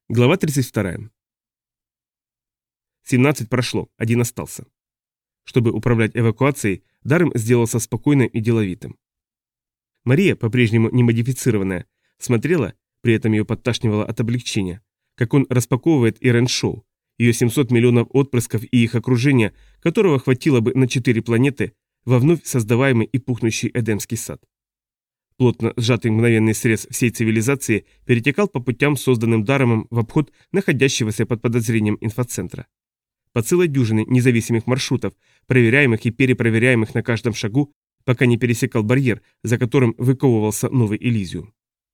Глава 32. 17 прошло, один остался. Чтобы управлять эвакуацией, Даррем сделался спокойным и деловитым. Мария, по-прежнему не модифицированная, смотрела, при этом ее подташнивало от облегчения, как он распаковывает Ирен-Шоу, ее 700 миллионов отпрысков и их окружение, которого хватило бы на 4 планеты во вновь создаваемый и пухнущий Эдемский сад. Плотно сжатый мгновенный срез всей цивилизации перетекал по путям, созданным Дарремом в обход находящегося под подозрением инфоцентра. По целой дюжине независимых маршрутов, проверяемых и перепроверяемых на каждом шагу, пока не пересекал барьер, за которым выковывался новый Элизиум.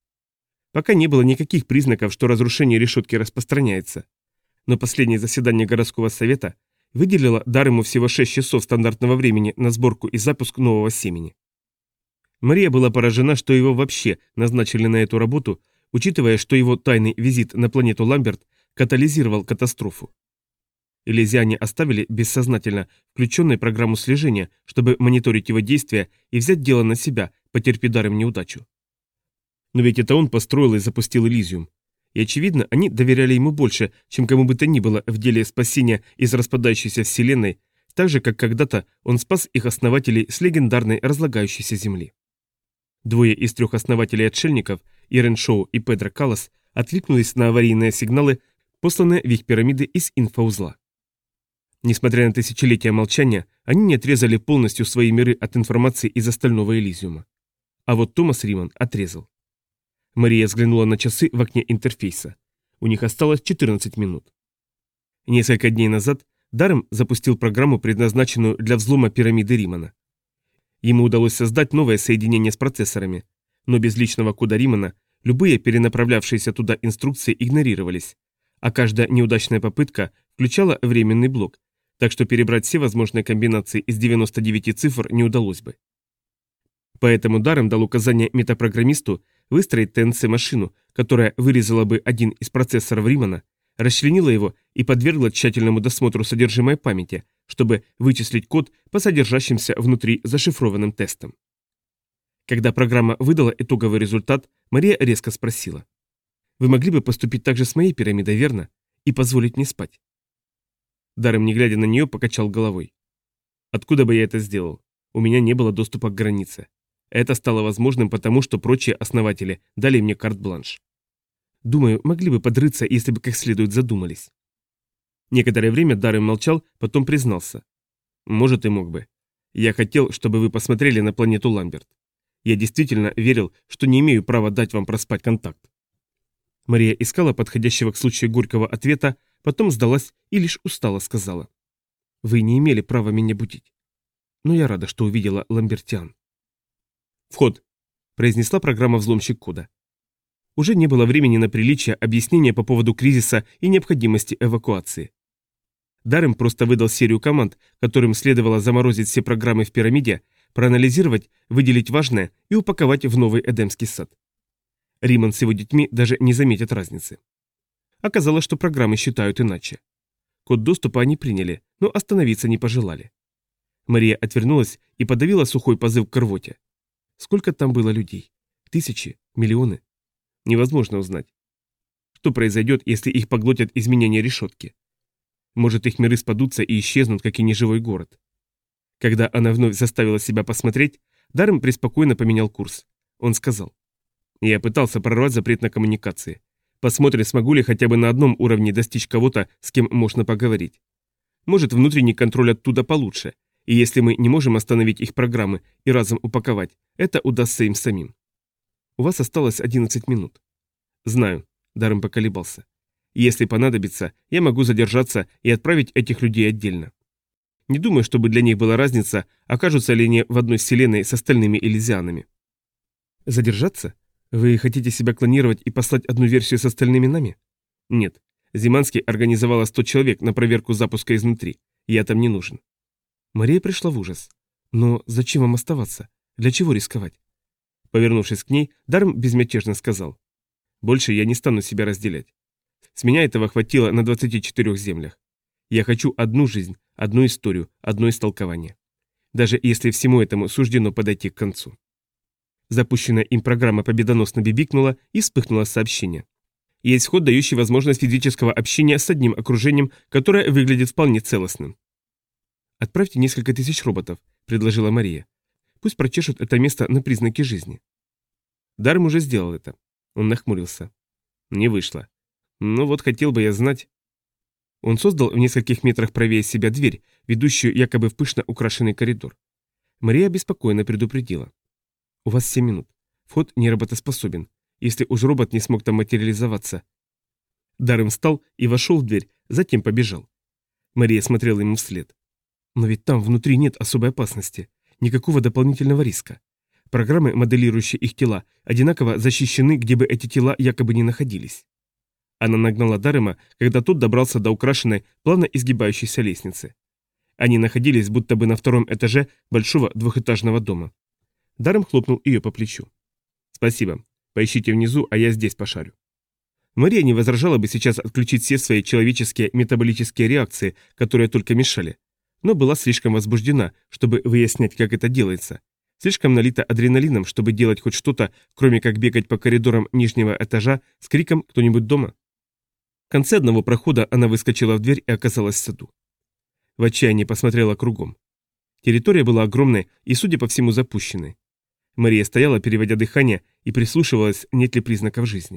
Пока не было никаких признаков, что разрушение решетки распространяется. Но последнее заседание городского совета выделило Даррему всего 6 часов стандартного времени на сборку и запуск нового семени. Мария была поражена, что его вообще назначили на эту работу, учитывая, что его тайный визит на планету Ламберт катализировал катастрофу. Элизиане оставили бессознательно включенной программу слежения, чтобы мониторить его действия и взять дело на себя, потерпи Даррем неудачу. Но ведь это он построил и запустил Элизиум. И очевидно, они доверяли ему больше, чем кому бы то ни было в деле спасения из распадающейся вселенной, так же, как когда-то он спас их основателей с легендарной разлагающейся Земли. Двое из 3 основателей отшельников, Ирен-Шоу и Педро Каллас, откликнулись на аварийные сигналы, посланные в их пирамиды из инфоузла. Несмотря на тысячелетия молчания, они не отрезали полностью свои миры от информации из остального Элизиума. А вот Томас Риман отрезал. Мария взглянула на часы в окне интерфейса. У них осталось 14 минут. Несколько дней назад Даррем запустил программу, предназначенную для взлома пирамиды Римана. Ему удалось создать новое соединение с процессорами, но без личного кода Римана любые перенаправлявшиеся туда инструкции игнорировались, а каждая неудачная попытка включала временный блок, так что перебрать все возможные комбинации из 99 цифр не удалось бы. Поэтому Даррем дал указание метапрограммисту выстроить ТНЦ-машину, которая вырезала бы один из процессоров Римана, расчленила его и подвергла тщательному досмотру содержимое памяти, чтобы вычислить код по содержащимся внутри зашифрованным тестам. Когда программа выдала итоговый результат, Мария резко спросила: «Вы могли бы поступить так же с моей пирамидой, верно? И позволить мне спать?» Даррем, не глядя на нее, покачал головой. «Откуда бы я это сделал? У меня не было доступа к границе. Это стало возможным потому, что прочие основатели дали мне карт-бланш. Думаю, могли бы подрыться, если бы как следует задумались». Некоторое время Даррем молчал, потом признался: «Может, и мог бы. Я хотел, чтобы вы посмотрели на планету Ламберт. Я действительно верил, что не имею права дать вам проспать контакт». Мария искала подходящего к случаю горького ответа, потом сдалась и лишь устало сказала: «Вы не имели права меня будить. Но я рада, что увидела ламбертиан». «Вход», — произнесла программа взломщик кода. Уже не было времени на приличие объяснения по поводу кризиса и необходимости эвакуации. Даррем просто выдал серию команд, которым следовало заморозить все программы в пирамиде, проанализировать, выделить важное и упаковать в новый Эдемский сад. Риман с его детьми даже не заметят разницы. Оказалось, что программы считают иначе. Код доступа они приняли, но остановиться не пожелали. Мария отвернулась и подавила сухой позыв к рвоте. Сколько там было людей? Тысячи? Миллионы? Невозможно узнать. Что произойдет, если их поглотят изменения решетки? Может, их миры спадутся и исчезнут, как и неживой город. Когда она вновь заставила себя посмотреть, Даррем преспокойно поменял курс. Он сказал: «Я пытался прорвать запрет на коммуникации. Посмотрим, смогу ли хотя бы на одном уровне достичь кого-то, с кем можно поговорить. Может, внутренний контроль оттуда получше, и если мы не можем остановить их программы и разом упаковать, это удастся им самим. У вас осталось 11 минут». «Знаю», — Даррем поколебался. «Если понадобится, я могу задержаться и отправить этих людей отдельно. Не думаю, чтобы для них была разница, окажутся ли они в одной вселенной с остальными элизианами». «Задержаться? Вы хотите себя клонировать и послать одну версию с остальными нами?» «Нет. Зиманский организовала 100 человек на проверку запуска изнутри. Я там не нужен». Мария пришла в ужас. «Но зачем вам оставаться? Для чего рисковать?» Повернувшись к ней, Даррем безмятежно сказал: «Больше я не стану себя разделять. С меня этого хватило на 24 землях. Я хочу одну жизнь, одну историю, одно истолкование. Даже если всему этому суждено подойти к концу». Запущенная им программа победоносно бибикнула и вспыхнуло сообщение. Есть вход, дающий возможность физического общения с одним окружением, которое выглядит вполне целостным. «Отправьте несколько тысяч роботов», — предложила Мария. «Пусть прочешут это место на признаки жизни». Дарм уже сделал это. Он нахмурился. Не вышло. Ну вот хотел бы я знать. Он создал в нескольких метрах правее себя дверь, ведущую якобы в пышно украшенный коридор. Мария беспокойно предупредила. «У вас 7 минут. Вход не работоспособен. Если уж робот не смог там материализоваться». Даррен встал и вошел в дверь, затем побежал. Мария смотрела ему вслед. «Но ведь там внутри нет особой опасности, никакого дополнительного риска. Программы, моделирующие их тела, одинаково защищены, где бы эти тела якобы не находились». Она нагнала Даррема, когда тот добрался до украшенной, плавно изгибающейся лестницы. Они находились будто бы на втором этаже большого двухэтажного дома. Даррем хлопнул ее по плечу. «Спасибо. Поищите внизу, а я здесь пошарю». Мария не возражала бы сейчас отключить все свои человеческие метаболические реакции, которые только мешали, но была слишком возбуждена, чтобы выяснять, как это делается. Слишком налита адреналином, чтобы делать хоть что-то, кроме как бегать по коридорам нижнего этажа с криком «Кто-нибудь дома?». В конце одного прохода она выскочила в дверь и оказалась в саду. В отчаянии посмотрела кругом. Территория была огромной и, судя по всему, запущенной. Мария стояла, переводя дыхание, и прислушивалась, нет ли признаков жизни.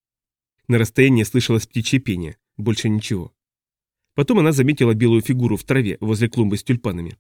На расстоянии слышалось птичье пение, больше ничего. Потом она заметила белую фигуру в траве возле клумбы с тюльпанами.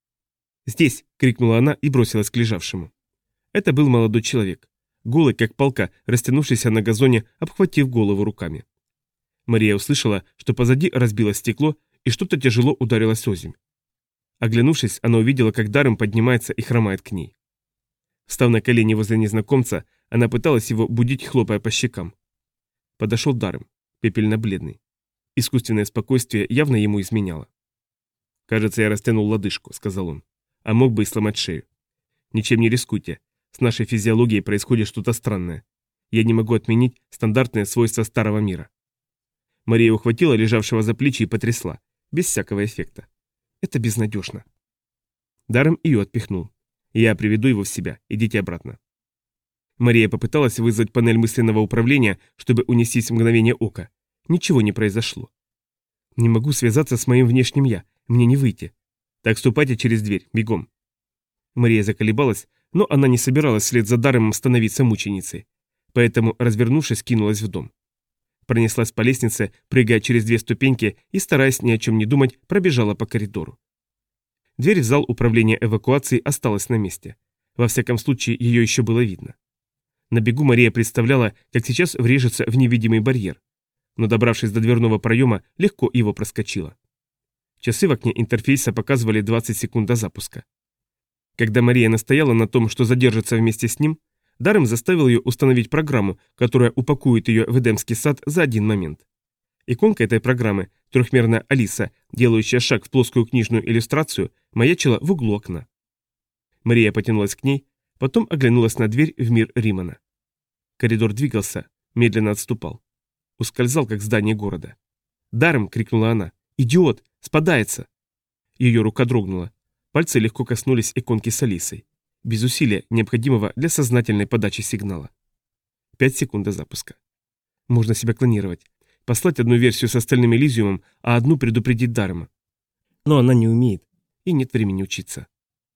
«Здесь!» — крикнула она и бросилась к лежавшему. Это был молодой человек, голый, как палка, растянувшийся на газоне, обхватив голову руками. Мария услышала, что позади разбилось стекло, и что-то тяжело ударилось озимь. Оглянувшись, она увидела, как Даррем поднимается и хромает к ней. Встав на колени возле незнакомца, она пыталась его будить, хлопая по щекам. Подошел Даррем, пепельно-бледный. Искусственное спокойствие явно ему изменяло. «Кажется, я растянул лодыжку», — сказал он. «А мог бы и сломать шею. Ничем не рискуйте. С нашей физиологией происходит что-то странное. Я не могу отменить стандартные свойства старого мира». Мария ухватила лежавшего за плечи и потрясла, без всякого эффекта. «Это безнадежно». Даррем ее отпихнул. «Я приведу его в себя. Идите обратно». Мария попыталась вызвать панель мысленного управления, чтобы унестись в мгновение ока. Ничего не произошло. «Не могу связаться с моим внешним «я». Мне не выйти». «Так ступайте через дверь. Бегом». Мария заколебалась, но она не собиралась вслед за Дарремом становиться мученицей. Поэтому, развернувшись, кинулась в дом. Пронеслась по лестнице, прыгая через 2 ступеньки и, стараясь ни о чем не думать, пробежала по коридору. Дверь в зал управления эвакуацией осталась на месте. Во всяком случае, ее еще было видно. На бегу Мария представляла, как сейчас врежется в невидимый барьер. Но, добравшись до дверного проема, легко его проскочила. Часы в окне интерфейса показывали 20 секунд до запуска. Когда Мария настояла на том, что задержится вместе с ним, Даррем заставил ее установить программу, которая упакует ее в Эдемский сад за один момент. Иконка этой программы, трехмерная Алиса, делающая шаг в плоскую книжную иллюстрацию, маячила в углу окна. Мария потянулась к ней, потом оглянулась на дверь в мир Римана. Коридор двигался, медленно отступал. Ускользал, как здание города. «Даррем!» — крикнула она. «Идиот! Спадается!» Ее рука дрогнула. Пальцы легко коснулись иконки с Алисой. Без усилия, необходимого для сознательной подачи сигнала. 5 секунд до запуска. Можно себя клонировать. Послать одну версию с остальным Элизиумом, а одну предупредить Даррема. Но она не умеет, и нет времени учиться.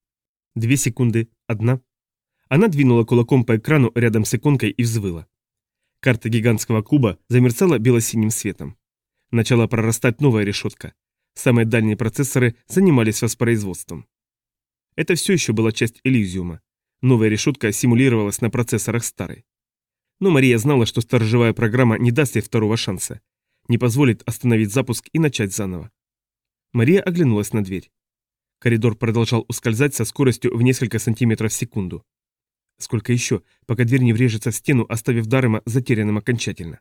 2 секунды. 1. Она двинула кулаком по экрану рядом с иконкой и взвыла. Карта гигантского куба замерцала бело-синим светом. Начала прорастать новая решетка. Самые дальние процессоры занимались воспроизводством. Это все еще была часть Элизиума. Новая решетка симулировалась на процессорах старой. Но Мария знала, что сторожевая программа не даст ей второго шанса. Не позволит остановить запуск и начать заново. Мария оглянулась на дверь. Коридор продолжал ускользать со скоростью в несколько сантиметров в секунду. Сколько еще, пока дверь не врежется в стену, оставив Даррема затерянным окончательно.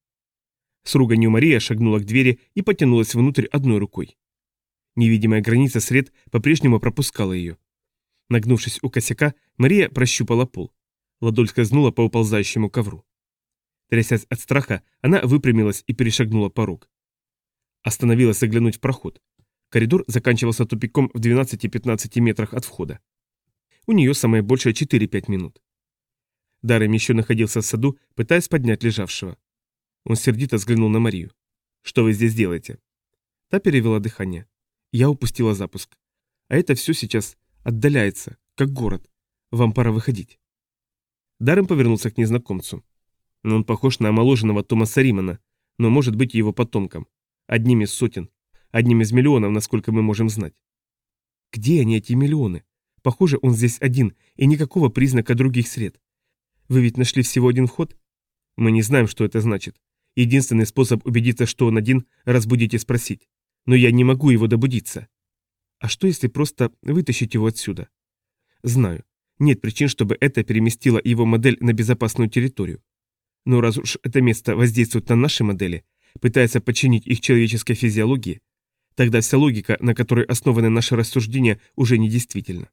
С руганью Мария шагнула к двери и потянулась внутрь одной рукой. Невидимая граница сред по-прежнему пропускала ее. Нагнувшись у косяка, Мария прощупала пол. Ладонь скользнула по уползающему ковру. Трясясь от страха, она выпрямилась и перешагнула порог. Остановилась заглянуть в проход. Коридор заканчивался тупиком в 12-15 метрах от входа. У нее самое большее 4-5 минут. Даррем еще находился в саду, пытаясь поднять лежавшего. Он сердито взглянул на Марию. «Что вы здесь делаете?» Та перевела дыхание. «Я упустила запуск. А это все сейчас отдаляется, как город. Вам пора выходить». Даррен повернулся к незнакомцу. Он похож на омоложенного Томаса Римана, но может быть его потомком. Одним из сотен. Одним из миллионов, насколько мы можем знать. Где они, эти миллионы? Похоже, он здесь один, и никакого признака других сред. Вы ведь нашли всего один вход? Мы не знаем, что это значит. Единственный способ убедиться, что он один, разбудить и спросить. Но я не могу его добудиться. А что, если просто вытащить его отсюда? Знаю. Нет причин, чтобы это переместило его модель на безопасную территорию. Но раз уж это место воздействует на наши модели, пытается подчинить их человеческой физиологии, тогда вся логика, на которой основаны наши рассуждения, уже недействительна.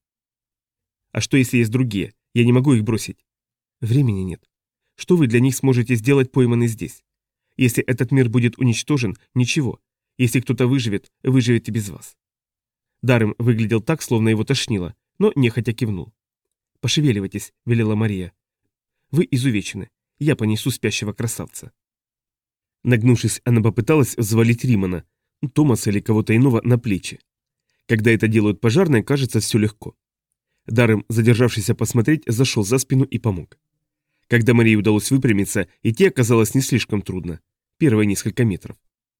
А что, если есть другие? Я не могу их бросить. Времени нет. Что вы для них сможете сделать, пойманный здесь? Если этот мир будет уничтожен, ничего. Если кто-то выживет, выживет и без вас. Даррен выглядел так, словно его тошнило, но нехотя кивнул. «Пошевеливайтесь», — велела Мария. «Вы изувечены. Я понесу спящего красавца». Нагнувшись, она попыталась взвалить Римана, Томаса или кого-то иного, на плечи. Когда это делают пожарные, кажется, все легко. Даррен, задержавшийся посмотреть, зашел за спину и помог. Когда Марии удалось выпрямиться, идти оказалось не слишком трудно. Первые несколько метров.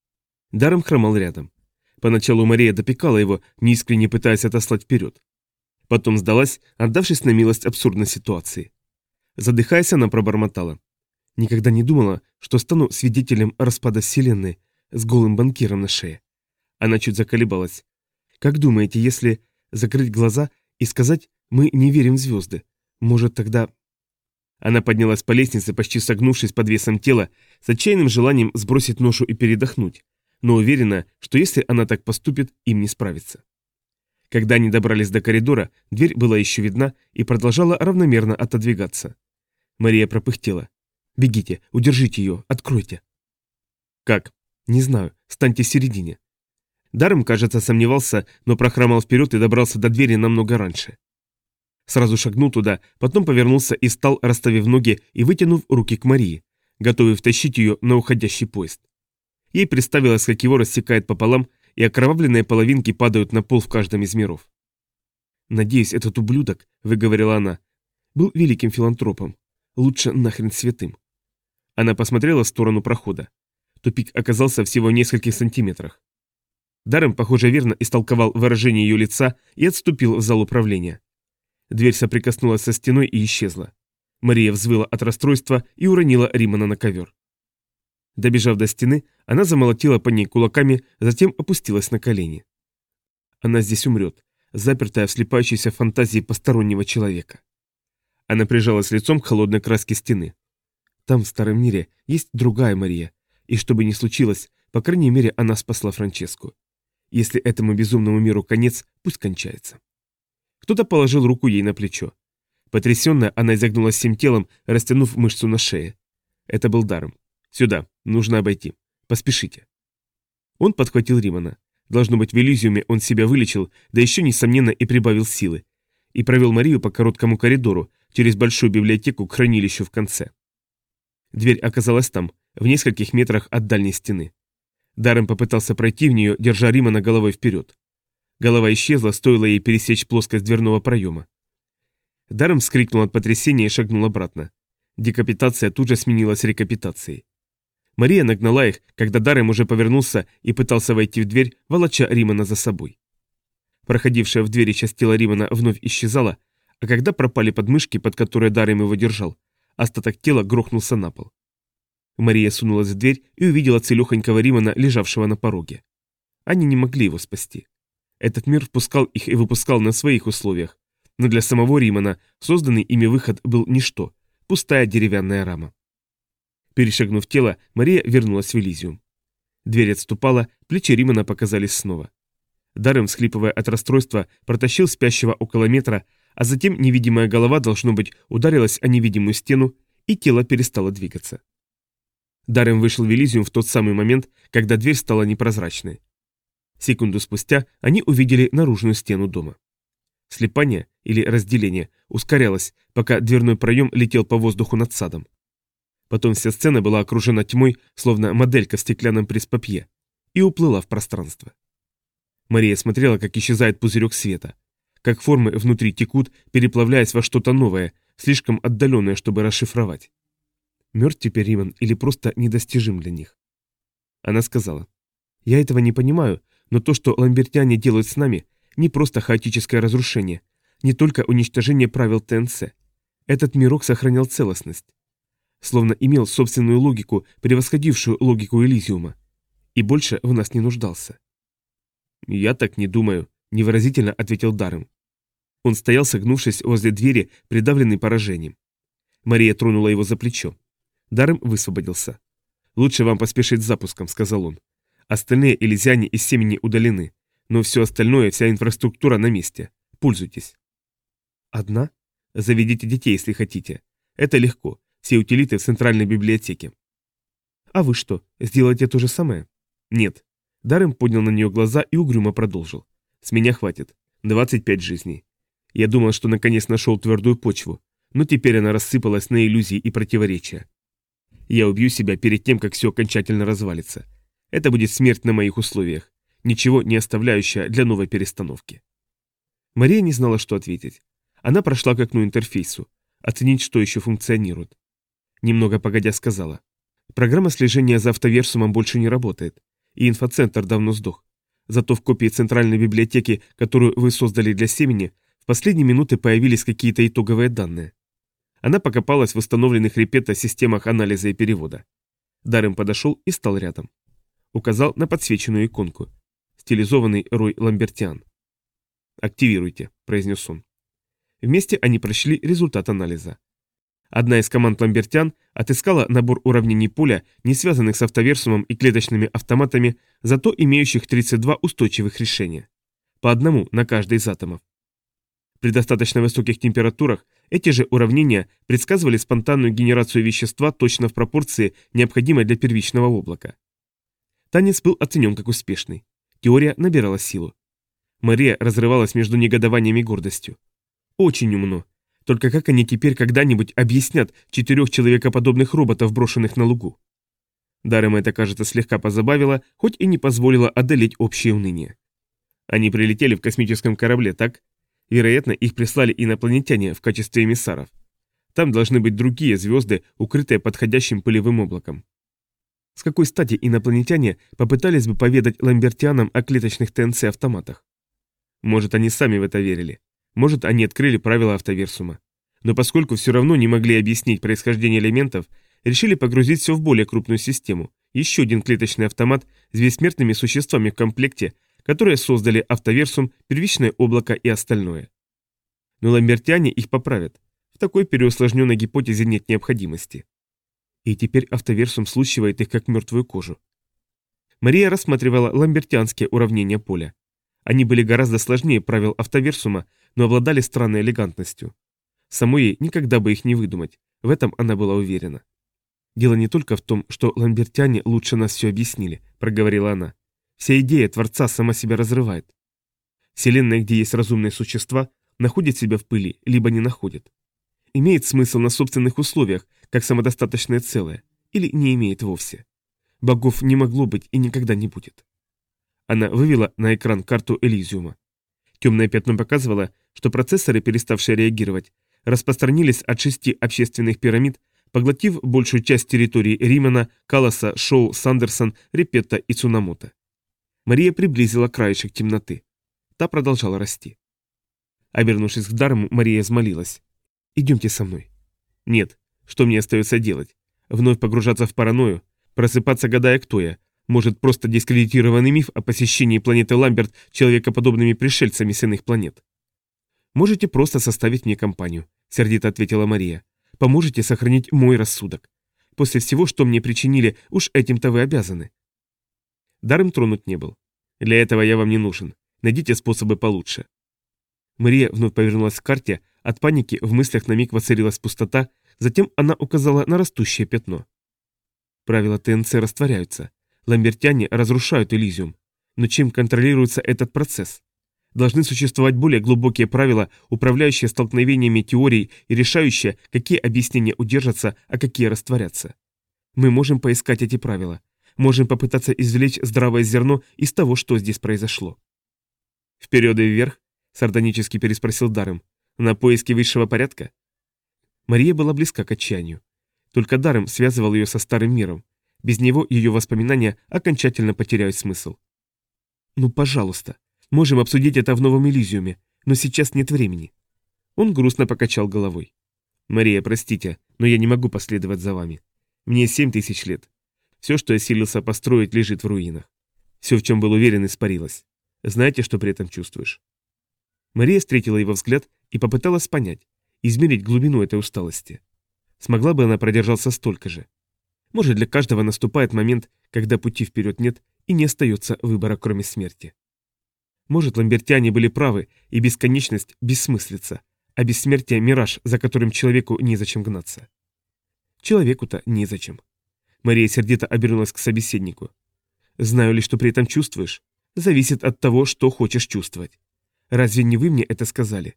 Даррен хромал рядом. Поначалу Мария допекала его, неискренне пытаясь отослать вперед. Потом сдалась, отдавшись на милость абсурдной ситуации. Задыхаясь, она пробормотала. «Никогда не думала, что стану свидетелем распада Вселенной с голым банкиром на шее». Она чуть заколебалась. «Как думаете, если закрыть глаза и сказать «мы не верим в звезды», может тогда...» Она поднялась по лестнице, почти согнувшись под весом тела, с отчаянным желанием сбросить ношу и передохнуть, но уверена, что если она так поступит, им не справиться. Когда они добрались до коридора, дверь была еще видна и продолжала равномерно отодвигаться. Мария пропыхтела. «Бегите, удержите ее, откройте». «Как?» «Не знаю, станьте в середине». Даррен, кажется, сомневался, но прохромал вперед и добрался до двери намного раньше. Сразу шагнул туда, потом повернулся и стал, расставив ноги и вытянув руки к Марии, готовый втащить ее на уходящий поезд. Ей представилось, как его рассекает пополам, и окровавленные половинки падают на пол в каждом из миров. «Надеюсь, этот ублюдок, — выговорила она, — был великим филантропом. Лучше нахрен святым». Она посмотрела в сторону прохода. Тупик оказался всего в нескольких сантиметрах. Даррен, похоже, верно истолковал выражение ее лица и отступил в зал управления. Дверь соприкоснулась со стеной и исчезла. Мария взвыла от расстройства и уронила Римана на ковер. Добежав до стены, она замолотила по ней кулаками, затем опустилась на колени. Она здесь умрет, запертая в слепающейся фантазии постороннего человека. Она прижалась лицом к холодной краске стены. Там, в старом мире, есть другая Мария, и что бы ни случилось, по крайней мере, она спасла Франческу. Если этому безумному миру конец, пусть кончается. Кто-то положил руку ей на плечо. Потрясенная, она изогнулась всем телом, растянув мышцу на шее. Это был Даррен. «Сюда, нужно обойти. Поспешите». Он подхватил Римана. Должно быть, в Элизиуме он себя вылечил, да еще, несомненно, и прибавил силы. И провел Марию по короткому коридору, через большую библиотеку к хранилищу в конце. Дверь оказалась там, в нескольких метрах от дальней стены. Даррен попытался пройти в нее, держа Римана головой вперед. Голова исчезла, стоило ей пересечь плоскость дверного проема. Даррен вскрикнул от потрясения и шагнул обратно. Декапитация тут же сменилась рекапитацией. Мария нагнала их, когда Даррен уже повернулся и пытался войти в дверь, волоча Римана за собой. Проходившая в двери часть тела Римана вновь исчезала, а когда пропали подмышки, под которые Даррен его держал, остаток тела грохнулся на пол. Мария сунулась в дверь и увидела целехонького Римана, лежавшего на пороге. Они не могли его спасти. Этот мир впускал их и выпускал на своих условиях, но для самого Римана созданный ими выход был ничто, пустая деревянная рама. Перешагнув тело, Мария вернулась в Элизиум. Дверь отступала, плечи Римана показались снова. Даррен, всхлипывая от расстройства, протащил спящего около метра, а затем невидимая голова, должно быть, ударилась о невидимую стену, и тело перестало двигаться. Даррен вышел в Элизиум в тот самый момент, когда дверь стала непрозрачной. Секунду спустя они увидели наружную стену дома. Слипание, или разделение, ускорялось, пока дверной проем летел по воздуху над садом. Потом вся сцена была окружена тьмой, словно моделька в стеклянном пресс-папье, и уплыла в пространство. Мария смотрела, как исчезает пузырек света, как формы внутри текут, переплавляясь во что-то новое, слишком отдаленное, чтобы расшифровать. Мертв теперь Риман или просто недостижим для них? Она сказала: «Я этого не понимаю, но то, что ламбертяне делают с нами, не просто хаотическое разрушение, не только уничтожение правил ТНЦ. Этот мирок сохранял целостность. Словно имел собственную логику, превосходившую логику Элизиума. И больше в нас не нуждался». «Я так не думаю», — невыразительно ответил Даррем. Он стоял, согнувшись возле двери, придавленный поражением. Мария тронула его за плечо. Даррем высвободился. «Лучше вам поспешить с запуском», — сказал он. «Остальные элизиане из семени удалены, но все остальное, вся инфраструктура на месте. Пользуйтесь». «Одна? Заведите детей, если хотите. Это легко. Все утилиты в центральной библиотеке». «А вы что, сделаете то же самое?» «Нет». Даррем поднял на нее глаза и угрюмо продолжил. «С меня хватит. 25 жизней. Я думал, что наконец нашел твердую почву, но теперь она рассыпалась на иллюзии и противоречия. Я убью себя перед тем, как все окончательно развалится. Это будет смерть на моих условиях, ничего не оставляющая для новой перестановки». Мария не знала, что ответить. Она прошла к окну интерфейсу, оценить, что еще функционирует. Немного погодя сказала: «Программа слежения за автоверсумом больше не работает, и инфоцентр давно сдох. Зато в копии центральной библиотеки, которую вы создали для семени, в последние минуты появились какие-то итоговые данные». Она покопалась в установленных репета системах анализа и перевода. Даррем подошел и стал рядом. Указал на подсвеченную иконку. Стилизованный Рой Ламбертиан. «Активируйте», — произнес он. Вместе они прочли результат анализа. Одна из команд Ламбертиан отыскала набор уравнений поля, не связанных с автоверсумом и клеточными автоматами, зато имеющих 32 устойчивых решения. По одному на каждый из атомов. При достаточно высоких температурах эти же уравнения предсказывали спонтанную генерацию вещества точно в пропорции, необходимой для первичного облака. Танец был оценен как успешный. Теория набирала силу. Мария разрывалась между негодованием и гордостью. Очень умно. Только как они теперь когда-нибудь объяснят 4 человекоподобных роботов, брошенных на лугу? Даррема это, кажется, слегка позабавило, хоть и не позволило одолеть общее уныние. Они прилетели в космическом корабле, так? Вероятно, их прислали инопланетяне в качестве эмиссаров. Там должны быть другие звезды, укрытые подходящим пылевым облаком. С какой стати инопланетяне попытались бы поведать ламбертианам о клеточных ТНЦ-автоматах? Может, они сами в это верили. Может, они открыли правила автоверсума. Но поскольку все равно не могли объяснить происхождение элементов, решили погрузить все в более крупную систему. Еще один клеточный автомат с бессмертными существами в комплекте, которые создали автоверсум, первичное облако и остальное. Но ламбертиане их поправят. В такой переусложненной гипотезе нет необходимости. И теперь автоверсум слущивает их как мертвую кожу. Мария рассматривала ламбертианские уравнения поля. Они были гораздо сложнее правил автоверсума, но обладали странной элегантностью. Самой ей никогда бы их не выдумать, в этом она была уверена. «Дело не только в том, что ламбертиане лучше нас все объяснили», — проговорила она. «Вся идея Творца сама себя разрывает. Вселенная, где есть разумные существа, находит себя в пыли, либо не находит. Имеет смысл на собственных условиях, как самодостаточное целое, или не имеет вовсе. Богов не могло быть и никогда не будет». Она вывела на экран карту Элизиума. Темное пятно показывало, что процессоры, переставшие реагировать, распространились от 6 общественных пирамид, поглотив большую часть территории Римана, Калласа, Шоу, Сандерсон, Репетта и Цунамота. Мария приблизила краешек темноты. Та продолжала расти. Обернувшись к Даррему, Мария взмолилась: «Идемте со мной». «Нет. Что мне остается делать? Вновь погружаться в паранойю? Просыпаться, гадая, кто я? Может, просто дискредитированный миф о посещении планеты Ламберт человекоподобными пришельцами с иных планет?» «Можете просто составить мне компанию», — сердито ответила Мария. «Поможете сохранить мой рассудок. После всего, что мне причинили, уж этим-то вы обязаны». Даррем тронут не был. «Для этого я вам не нужен. Найдите способы получше». Мария вновь повернулась к карте, от паники в мыслях на миг воцарилась пустота, затем она указала на растущее пятно. Правила ТНЦ растворяются. Ламбертяне разрушают Элизиум. Но чем контролируется этот процесс? Должны существовать более глубокие правила, управляющие столкновениями теорий и решающие, какие объяснения удержатся, а какие растворятся. Мы можем поискать эти правила. Можем попытаться извлечь здравое зерно из того, что здесь произошло. «Вперед и вверх?» — сардонически переспросил Даррем. «На поиски высшего порядка?» Мария была близка к отчаянию. Только Даррем связывал ее со старым миром. Без него ее воспоминания окончательно потеряют смысл. «Ну, пожалуйста, можем обсудить это в Новом Элизиуме, но сейчас нет времени». Он грустно покачал головой. «Мария, простите, но я не могу последовать за вами. Мне 7000 лет. Все, что я силился построить, лежит в руинах. Все, в чем был уверен, испарилось. Знаете, что при этом чувствуешь?» Мария встретила его взгляд и попыталась понять, измерить глубину этой усталости. Смогла бы она продержаться столько же? Может, для каждого наступает момент, когда пути вперед нет и не остается выбора, кроме смерти. Может, ламбертяне были правы, и бесконечность бессмыслица, а бессмертие – мираж, за которым человеку незачем гнаться. Человеку-то незачем. Мария сердито обернулась к собеседнику. «Знаю ли, что при этом чувствуешь? Зависит от того, что хочешь чувствовать. Разве не вы мне это сказали?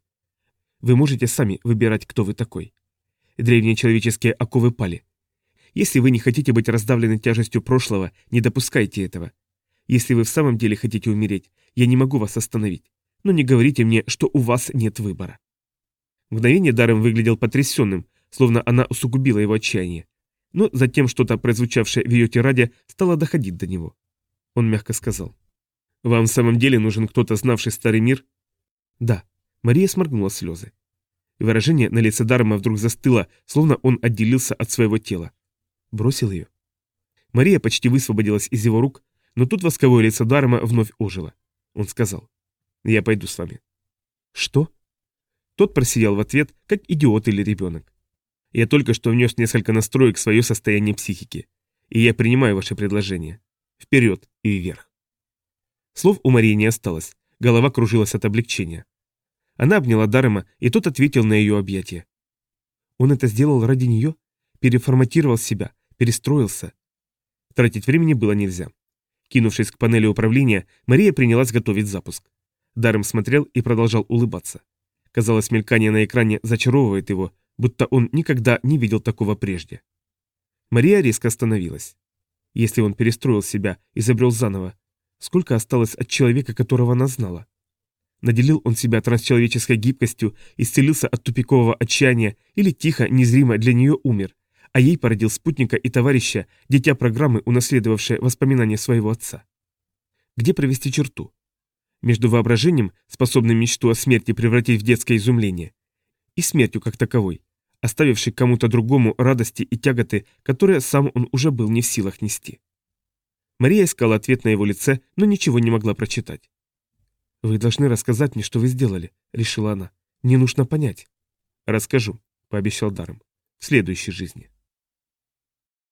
Вы можете сами выбирать, кто вы такой. Древние человеческие оковы пали. Если вы не хотите быть раздавлены тяжестью прошлого, не допускайте этого. Если вы в самом деле хотите умереть, я не могу вас остановить. Но не говорите мне, что у вас нет выбора». Мгновение Даррем выглядел потрясенным, словно она усугубила его отчаяние. Но затем что-то, прозвучавшее в ее тираде, стало доходить до него. Он мягко сказал: «Вам в самом деле нужен кто-то, знавший старый мир?» «Да». Мария сморгнула слезы. Выражение на лице Даррема вдруг застыло, словно он отделился от своего тела. Бросил ее. Мария почти высвободилась из его рук, но тут восковое лицо Даррема вновь ожило. Он сказал: «Я пойду с вами». «Что?» Тот просиял в ответ, как идиот или ребенок. «Я только что внес несколько настроек в свое состояние психики, и я принимаю ваше предложение. Вперед и вверх». Слов у Марии не осталось, голова кружилась от облегчения. Она обняла Даррема, и тот ответил на ее объятие. Он это сделал ради нее? Переформатировал себя, перестроился. Тратить времени было нельзя. Кинувшись к панели управления, Мария принялась готовить запуск. Даррем смотрел и продолжал улыбаться. Казалось, мелькание на экране зачаровывает его, будто он никогда не видел такого прежде. Мария резко остановилась. Если он перестроил себя, изобрел заново, сколько осталось от человека, которого она знала? Наделил он себя трансчеловеческой гибкостью, исцелился от тупикового отчаяния или тихо, незримо для нее умер, а ей породил спутника и товарища, дитя программы, унаследовавшее воспоминания своего отца. Где провести черту? Между воображением, способным мечту о смерти превратить в детское изумление, и смертью как таковой, оставившей кому-то другому радости и тяготы, которые сам он уже был не в силах нести. Мария искала ответ на его лице, но ничего не могла прочитать. «Вы должны рассказать мне, что вы сделали», — решила она. «Мне нужно понять». «Расскажу», — пообещал Даррем, — «в следующей жизни».